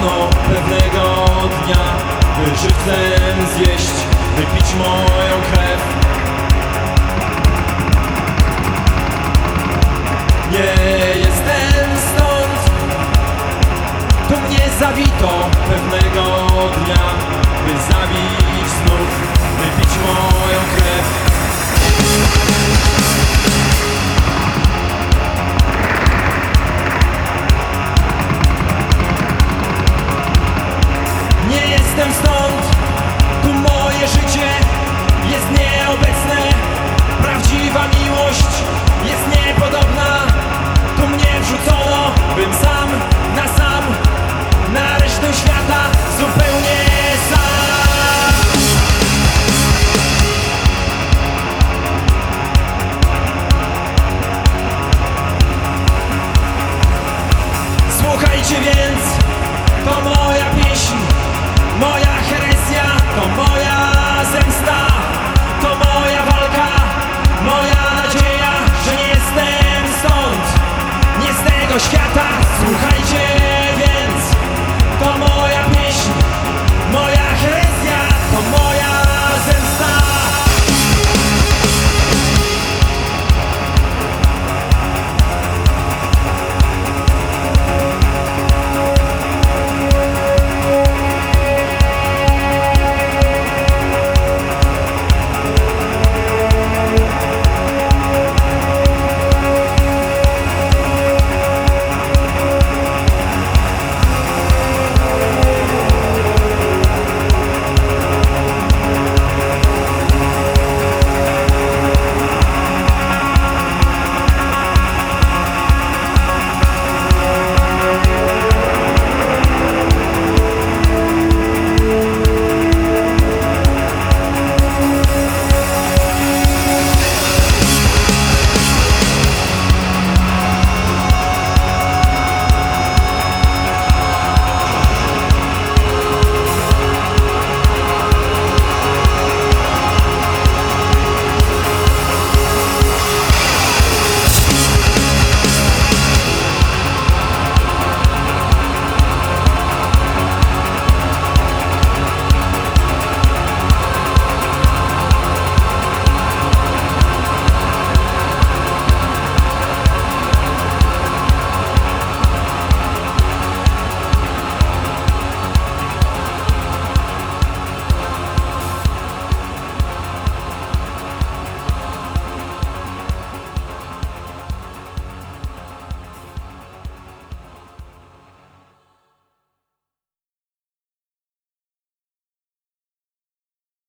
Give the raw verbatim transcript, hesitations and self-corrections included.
zawitono pewnego dnia, by żywcem zjeść, wypić moją krew. Nie jestem stąd, tu mnie zawito pewnego dnia, by zabić znów, wypić moją krew. Nie jestem stąd, tu moje życie jest nieobecne. Prawdziwa miłość jest niepodobna. Tu mnie wrzucono, bym sam na sam, na resztę świata zupełnie sam. Słuchajcie więc, to moja pieśń, moja herezja, to moja zemsta, to moja walka, moja nadzieja, że nie jestem stąd, nie z tego świata.